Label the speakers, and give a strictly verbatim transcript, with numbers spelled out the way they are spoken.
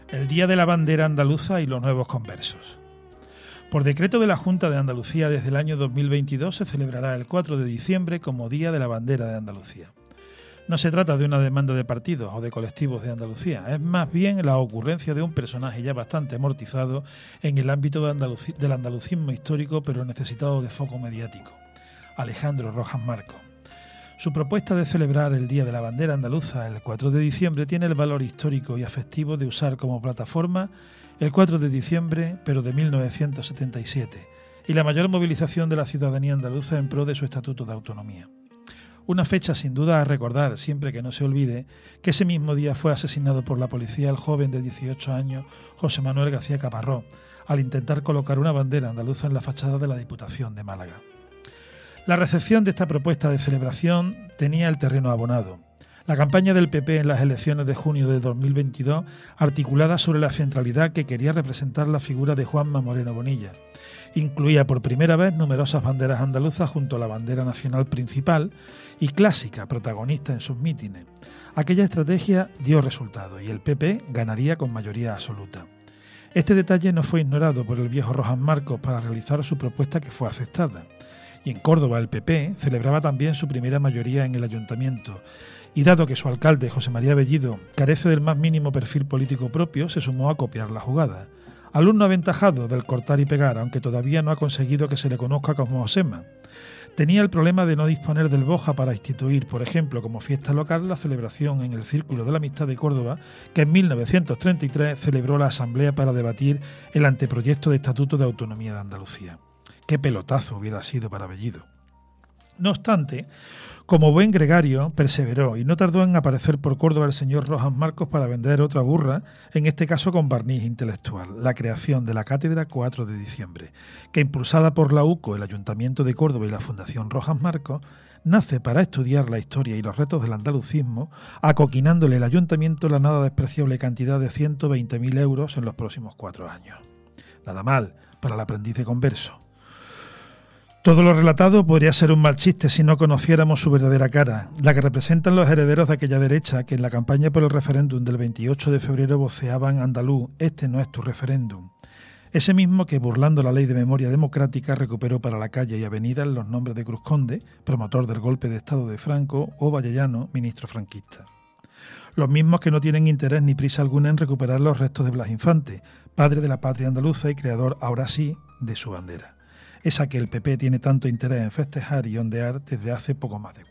Speaker 1: el Día de la Bandera Andaluza y los nuevos conversos. Por decreto de la Junta de Andalucía, desde el año dos mil veintidós se celebrará el cuatro de diciembre como Día de la Bandera de Andalucía. No se trata de una demanda de partidos o de colectivos de Andalucía, es más bien la ocurrencia de un personaje ya bastante amortizado en el ámbito de Andaluc- del andalucismo histórico, pero necesitado de foco mediático: Alejandro Rojas Marcos. Su propuesta de celebrar el Día de la Bandera Andaluza el cuatro de diciembre tiene el valor histórico y afectivo de usar como plataforma el cuatro de diciembre, pero de mil novecientos setenta y siete, y la mayor movilización de la ciudadanía andaluza en pro de su Estatuto de Autonomía. Una fecha sin duda a recordar, siempre que no se olvide que ese mismo día fue asesinado por la policía el joven de dieciocho años José Manuel García Caparrós, al intentar colocar una bandera andaluza en la fachada de la Diputación de Málaga. La recepción de esta propuesta de celebración tenía el terreno abonado. La campaña del P P en las elecciones de junio de dos mil veintidós, articulada sobre la centralidad que quería representar la figura de Juanma Moreno Bonilla, incluía por primera vez numerosas banderas andaluzas junto a la bandera nacional principal y clásica, protagonista en sus mítines. Aquella estrategia dio resultado y el P P ganaría con mayoría absoluta. Este detalle no fue ignorado por el viejo Rojas Marcos para realizar su propuesta, que fue aceptada. Y en Córdoba el P P celebraba también su primera mayoría en el ayuntamiento, y dado que su alcalde, José María Bellido, carece del más mínimo perfil político propio, se sumó a copiar la jugada. Alumno aventajado del cortar y pegar, aunque todavía no ha conseguido que se le conozca como Osema. Tenía el problema de no disponer del Boja para instituir, por ejemplo, como fiesta local, la celebración en el Círculo de la Amistad de Córdoba, que en mil novecientos treinta y tres celebró la asamblea para debatir el anteproyecto de Estatuto de Autonomía de Andalucía. Qué pelotazo hubiera sido para Bellido. No obstante, como buen gregario, perseveró y no tardó en aparecer por Córdoba el señor Rojas Marcos para vender otra burra, en este caso con barniz intelectual: la creación de la Cátedra cuatro de diciembre, que impulsada por la U C O, el Ayuntamiento de Córdoba y la Fundación Rojas Marcos, nace para estudiar la historia y los retos del andalucismo, acoquinándole el Ayuntamiento la nada despreciable cantidad de ciento veinte mil euros en los próximos cuatro años. Nada mal para el aprendiz de converso. Todo lo relatado podría ser un mal chiste si no conociéramos su verdadera cara, la que representan los herederos de aquella derecha que en la campaña por el referéndum del veintiocho de febrero voceaban: andaluz, este no es tu referéndum. Ese mismo que, burlando la ley de memoria democrática, recuperó para la calle y avenidas los nombres de Cruz Conde, promotor del golpe de Estado de Franco, o Vallellano, ministro franquista. Los mismos que no tienen interés ni prisa alguna en recuperar los restos de Blas Infante, padre de la patria andaluza y creador, ahora sí, de su bandera. Esa que el P P tiene tanto interés en festejar y ondear desde hace poco más de